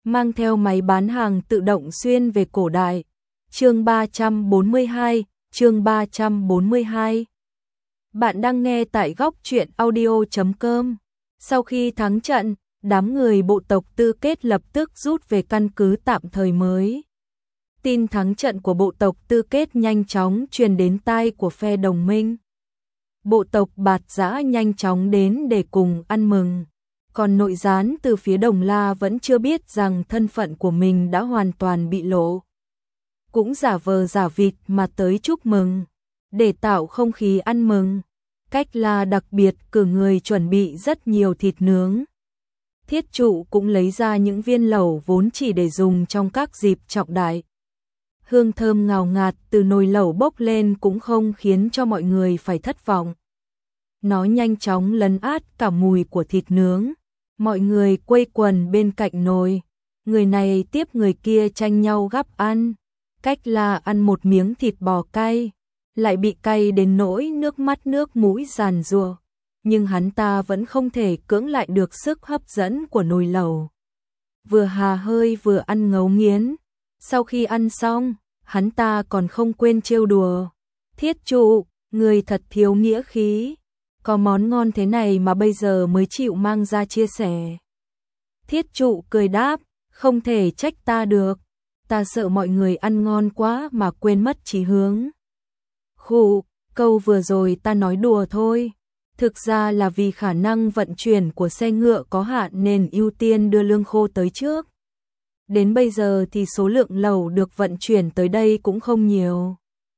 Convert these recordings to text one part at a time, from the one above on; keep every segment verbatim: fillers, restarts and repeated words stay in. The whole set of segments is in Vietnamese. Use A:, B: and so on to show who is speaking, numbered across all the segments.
A: mang theo máy bán hàng tự động xuyên về cổ đại. Chương ba trăm bốn mươi hai, chương ba trăm bốn mươi hai. Bạn đang nghe tại góc truyện audio chấm com. Sau khi thắng trận, đám người bộ tộc Tư Kết lập tức rút về căn cứ tạm thời mới. Tin thắng trận của bộ tộc Tư Kết nhanh chóng truyền đến tai của phe đồng minh. Bộ tộc Bạt Dã nhanh chóng đến để cùng ăn mừng. Còn nội gián từ phía Đồng La vẫn chưa biết rằng thân phận của mình đã hoàn toàn bị lộ. Cũng giả vờ giả vịt mà tới chúc mừng. Để tạo không khí ăn mừng, Cách La đặc biệt cử người chuẩn bị rất nhiều thịt nướng. Thiết Trụ cũng lấy ra những viên lẩu vốn chỉ để dùng trong các dịp trọng đại. Hương thơm ngào ngạt từ nồi lẩu bốc lên cũng không khiến cho mọi người phải thất vọng. Nó nhanh chóng lấn át cả mùi của thịt nướng. Mọi người quây quần bên cạnh nồi. Người này tiếp người kia tranh nhau gắp ăn. Cách La ăn một miếng thịt bò cay, lại bị cay đến nỗi nước mắt nước mũi giàn giụa. Nhưng hắn ta vẫn không thể cưỡng lại được sức hấp dẫn của nồi lẩu. Vừa hà hơi vừa ăn ngấu nghiến. Sau khi ăn xong, hắn ta còn không quên trêu đùa. Thiết Trụ, người thật thiếu nghĩa khí. Có món ngon thế này mà bây giờ mới chịu mang ra chia sẻ. Thiết Trụ cười đáp, không thể trách ta được. Ta sợ mọi người ăn ngon quá mà quên mất chí hướng. Khụ, câu vừa rồi ta nói đùa thôi. Thực ra là vì khả năng vận chuyển của xe ngựa có hạn nên ưu tiên đưa lương khô tới trước. Đến bây giờ thì số lượng lẩu được vận chuyển tới đây cũng không nhiều.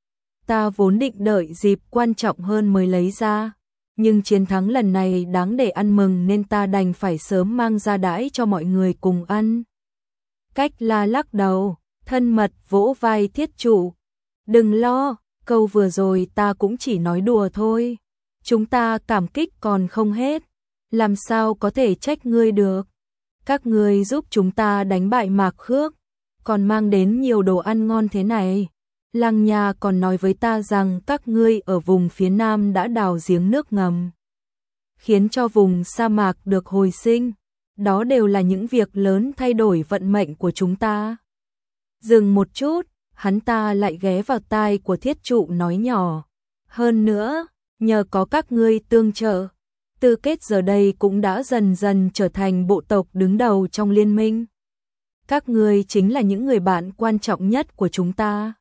A: Ta vốn định đợi dịp quan trọng hơn mới lấy ra. Nhưng chiến thắng lần này đáng để ăn mừng nên ta đành phải sớm mang ra đãi cho mọi người cùng ăn. Cách La lắc đầu, thân mật vỗ vai Thiết Trụ. Đừng lo, câu vừa rồi ta cũng chỉ nói đùa thôi. Chúng ta cảm kích còn không hết. Làm sao có thể trách ngươi được. Các ngươi giúp chúng ta đánh bại Mạc Khước, còn mang đến nhiều đồ ăn ngon thế này. Lăng Nha còn nói với ta rằng các ngươi ở vùng phía Nam đã đào giếng nước ngầm, khiến cho vùng sa mạc được hồi sinh. Đó đều là những việc lớn thay đổi vận mệnh của chúng ta. Dừng một chút, hắn ta lại ghé vào tai của Thiết Trụ nói nhỏ. Hơn nữa, nhờ có các ngươi tương trợ, Tư Kết giờ đây cũng đã dần dần trở thành bộ tộc đứng đầu trong liên minh. Các ngươi chính là những người bạn quan trọng nhất của chúng ta.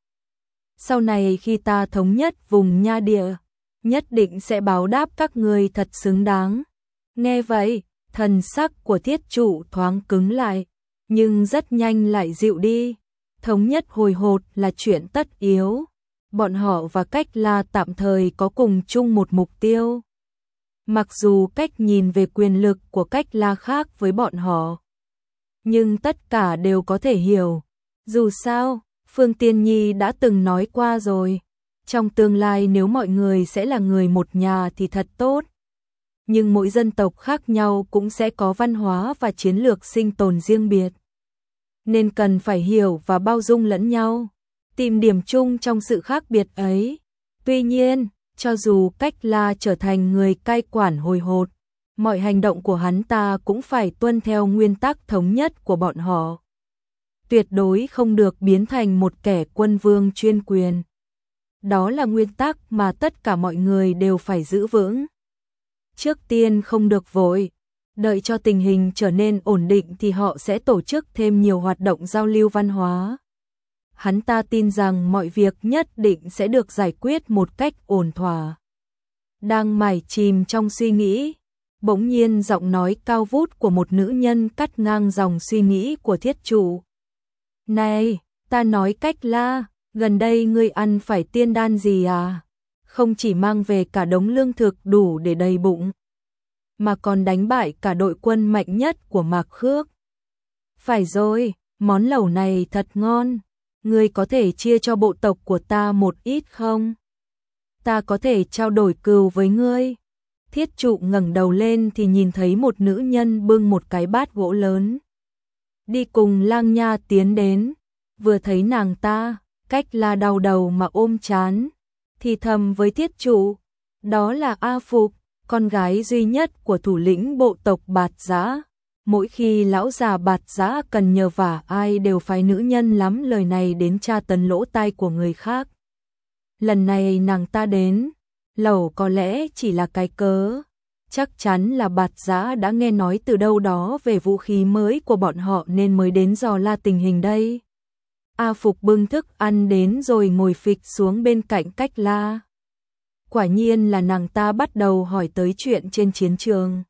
A: Sau này khi ta thống nhất vùng Nha Địa, nhất định sẽ báo đáp các ngươi thật xứng đáng. Nghe vậy, thần sắc của Thiết Trụ thoáng cứng lại, nhưng rất nhanh lại dịu đi. Thống nhất hồi hột là chuyện tất yếu. Bọn họ và Cách La tạm thời có cùng chung một mục tiêu. Mặc dù cách nhìn về quyền lực của Cách La khác với bọn họ, nhưng tất cả đều có thể hiểu. Dù sao, Phương Tiên Nhi đã từng nói qua rồi, trong tương lai nếu mọi người sẽ là người một nhà thì thật tốt. Nhưng mỗi dân tộc khác nhau cũng sẽ có văn hóa và chiến lược sinh tồn riêng biệt. Nên cần phải hiểu và bao dung lẫn nhau, tìm điểm chung trong sự khác biệt ấy. Tuy nhiên, cho dù Cách La trở thành người cai quản hồi hột, mọi hành động của hắn ta cũng phải tuân theo nguyên tắc thống nhất của bọn họ. Tuyệt đối không được biến thành một kẻ quân vương chuyên quyền. Đó là nguyên tắc mà tất cả mọi người đều phải giữ vững. Trước tiên không được vội, đợi cho tình hình trở nên ổn định thì họ sẽ tổ chức thêm nhiều hoạt động giao lưu văn hóa. Hắn ta tin rằng mọi việc nhất định sẽ được giải quyết một cách ổn thỏa. Đang mải chìm trong suy nghĩ, bỗng nhiên giọng nói cao vút của một nữ nhân cắt ngang dòng suy nghĩ của Thiết Trụ. Này, ta nói Cách La, gần đây ngươi ăn phải tiên đan gì à? Không chỉ mang về cả đống lương thực đủ để đầy bụng, mà còn đánh bại cả đội quân mạnh nhất của Mạc Khước. Phải rồi, món lẩu này thật ngon. Ngươi có thể chia cho bộ tộc của ta một ít không? Ta có thể trao đổi cừu với ngươi. Thiết Trụ ngẩng đầu lên thì nhìn thấy một nữ nhân bưng một cái bát gỗ lớn, đi cùng Lang Nha tiến đến. Vừa thấy nàng ta, Cách La đau đầu mà ôm chán, thì thầm với Thiết Trụ, đó là A Phục, con gái duy nhất của thủ lĩnh bộ tộc Bạt Dã, Mỗi khi lão già Bạt Giã cần nhờ vả ai đều phải nữ nhân lắm lời này đến tra tấn lỗ tai của người khác. Lần này nàng ta đến, lẩu có lẽ chỉ là cái cớ. Chắc chắn là Bạt Giã đã nghe nói từ đâu đó về vũ khí mới của bọn họ nên mới đến dò la tình hình đây. A Phục bưng thức ăn đến rồi ngồi phịch xuống bên cạnh Cách La. Quả nhiên là nàng ta bắt đầu hỏi tới chuyện trên chiến trường.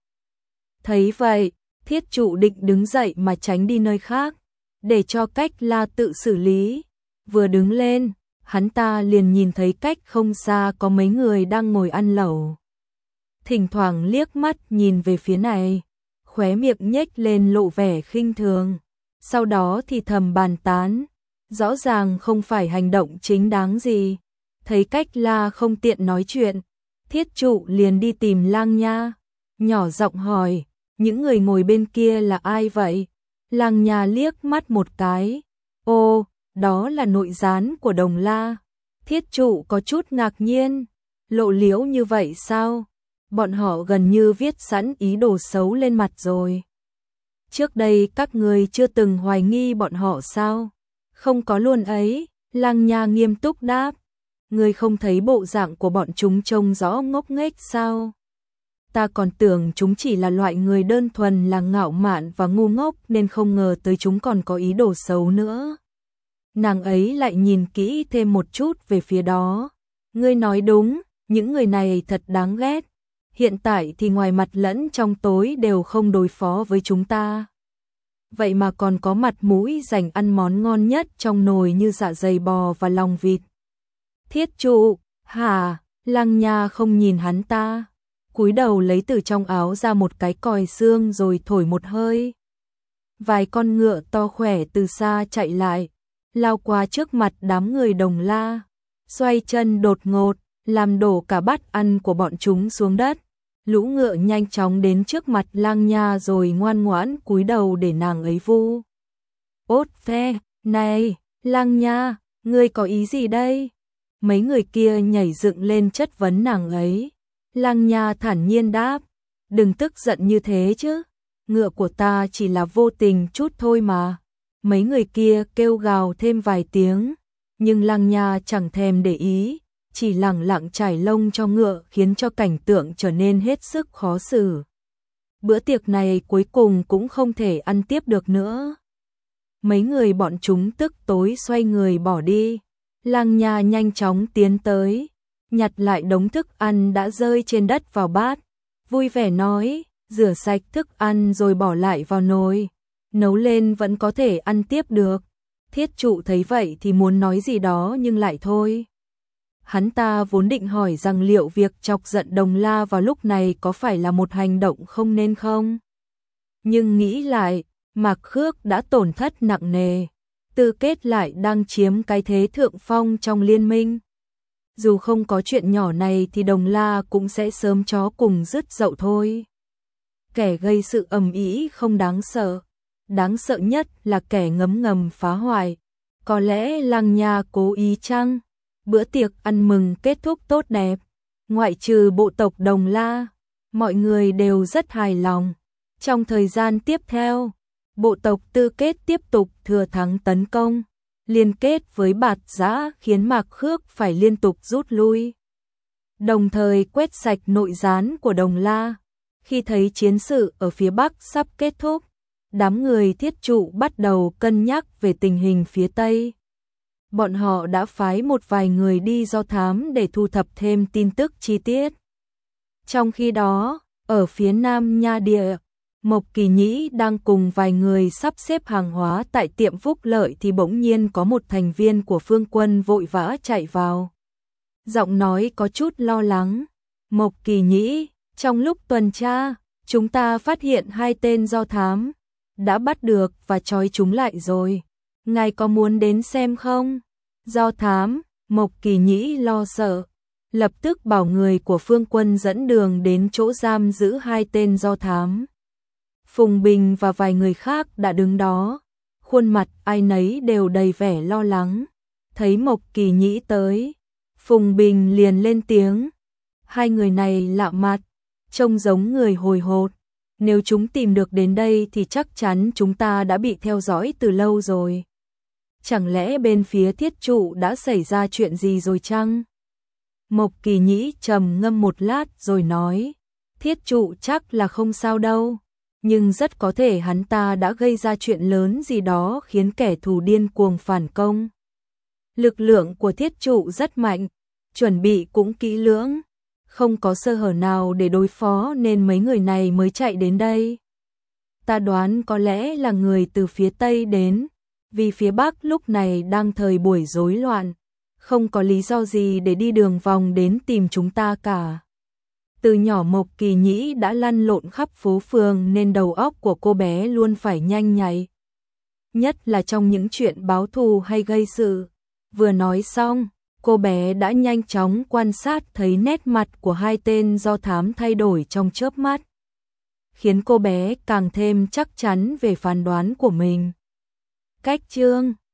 A: Thấy vậy, Thiết Trụ định đứng dậy mà tránh đi nơi khác, để cho Cách La tự xử lý. Vừa đứng lên, hắn ta liền nhìn thấy cách không xa có mấy người đang ngồi ăn lẩu. Thỉnh thoảng liếc mắt nhìn về phía này, khóe miệng nhếch lên lộ vẻ khinh thường. Sau đó thì thầm bàn tán, rõ ràng không phải hành động chính đáng gì. Thấy Cách La không tiện nói chuyện, Thiết Trụ liền đi tìm Lang Nha, nhỏ giọng hỏi, những người ngồi bên kia là ai vậy? Lang Nha liếc mắt một cái, ô, đó là nội gián của Đồng La. Thiết Trụ có chút ngạc nhiên, lộ liễu như vậy sao? Bọn họ gần như viết sẵn ý đồ xấu lên mặt rồi. Trước đây các người chưa từng hoài nghi bọn họ sao? Không có luôn ấy, Lang Nha nghiêm túc đáp. Người không thấy bộ dạng của bọn chúng trông rõ ngốc nghếch sao? Ta còn tưởng chúng chỉ là loại người đơn thuần là ngạo mạn và ngu ngốc nên không ngờ tới chúng còn có ý đồ xấu nữa. Nàng ấy lại nhìn kỹ thêm một chút về phía đó. Ngươi nói đúng, những người này thật đáng ghét. Hiện tại thì ngoài mặt lẫn trong tối đều không đối phó với chúng ta. Vậy mà còn có mặt mũi dành ăn món ngon nhất trong nồi như dạ dày bò và lòng vịt. Thiết Trụ, hả? Lang Nha không nhìn hắn ta, cúi đầu lấy từ trong áo ra một cái còi xương rồi thổi một hơi. Vài con ngựa to khỏe từ xa chạy lại, lao qua trước mặt đám người Đồng La, xoay chân đột ngột, làm đổ cả bát ăn của bọn chúng xuống đất. Lũ ngựa nhanh chóng đến trước mặt Lang Nha rồi ngoan ngoãn cúi đầu để nàng ấy vu. Ốt phe, này, Lang Nha, ngươi có ý gì đây? Mấy người kia nhảy dựng lên chất vấn nàng ấy. Lang Nha thản nhiên đáp, đừng tức giận như thế chứ, ngựa của ta chỉ là vô tình chút thôi mà. Mấy người kia kêu gào thêm vài tiếng, nhưng Lang Nha chẳng thèm để ý, chỉ lẳng lặng trải lông cho ngựa khiến cho cảnh tượng trở nên hết sức khó xử. Bữa tiệc này cuối cùng cũng không thể ăn tiếp được nữa. Mấy người bọn chúng tức tối xoay người bỏ đi. Lang Nha nhanh chóng tiến tới, nhặt lại đống thức ăn đã rơi trên đất vào bát, vui vẻ nói, rửa sạch thức ăn rồi bỏ lại vào nồi, nấu lên vẫn có thể ăn tiếp được. Thiết Trụ thấy vậy thì muốn nói gì đó nhưng lại thôi. Hắn ta vốn định hỏi rằng liệu việc chọc giận Đồng La vào lúc này có phải là một hành động không nên không? Nhưng nghĩ lại, Mạc Khước đã tổn thất nặng nề, Tư Kết lại đang chiếm cái thế thượng phong trong liên minh. Dù không có chuyện nhỏ này thì Đồng La cũng sẽ sớm chó cùng dứt dậu thôi. Kẻ gây sự ầm ĩ không đáng sợ, đáng sợ nhất là kẻ ngấm ngầm phá hoại. Có lẽ Lang Nha cố ý chăng? Bữa tiệc ăn mừng kết thúc tốt đẹp, ngoại trừ bộ tộc Đồng La, mọi người đều rất hài lòng. Trong thời gian tiếp theo, bộ tộc Tư Kết tiếp tục thừa thắng tấn công, liên kết với Bạt Giã khiến Mạc Khước phải liên tục rút lui, đồng thời quét sạch nội gián của Đồng La. Khi thấy chiến sự ở phía Bắc sắp kết thúc, đám người Thiết Trụ bắt đầu cân nhắc về tình hình phía Tây. Bọn họ đã phái một vài người đi do thám để thu thập thêm tin tức chi tiết. Trong khi đó, ở phía Nam Nha Địa, Mộc Kỳ Nhĩ đang cùng vài người sắp xếp hàng hóa tại tiệm Phúc Lợi thì bỗng nhiên có một thành viên của Phương Quân vội vã chạy vào. Giọng nói có chút lo lắng. Mộc Kỳ Nhĩ, trong lúc tuần tra, chúng ta phát hiện hai tên do thám, đã bắt được và trói chúng lại rồi. Ngài có muốn đến xem không? Do thám, Mộc Kỳ Nhĩ lo sợ, lập tức bảo người của Phương Quân dẫn đường đến chỗ giam giữ hai tên do thám. Phùng Bình và vài người khác đã đứng đó, khuôn mặt ai nấy đều đầy vẻ lo lắng. Thấy Mộc Kỳ Nhĩ tới, Phùng Bình liền lên tiếng. Hai người này lạ mặt, trông giống người hồi hột. Nếu chúng tìm được đến đây thì chắc chắn chúng ta đã bị theo dõi từ lâu rồi. Chẳng lẽ bên phía Thiết Trụ đã xảy ra chuyện gì rồi chăng? Mộc Kỳ Nhĩ trầm ngâm một lát rồi nói, Thiết Trụ chắc là không sao đâu, nhưng rất có thể hắn ta đã gây ra chuyện lớn gì đó khiến kẻ thù điên cuồng phản công. Lực lượng của Thiết Trụ rất mạnh, chuẩn bị cũng kỹ lưỡng, không có sơ hở nào để đối phó nên mấy người này mới chạy đến đây. Ta đoán có lẽ là người từ phía Tây đến, vì phía Bắc lúc này đang thời buổi rối loạn, không có lý do gì để đi đường vòng đến tìm chúng ta cả. Từ nhỏ Mộc Kỳ Nhĩ đã lăn lộn khắp phố phường nên đầu óc của cô bé luôn phải nhanh nhạy. Nhất là trong những chuyện báo thù hay gây sự. Vừa nói xong, cô bé đã nhanh chóng quan sát thấy nét mặt của hai tên do thám thay đổi trong chớp mắt, khiến cô bé càng thêm chắc chắn về phán đoán của mình. Cách chương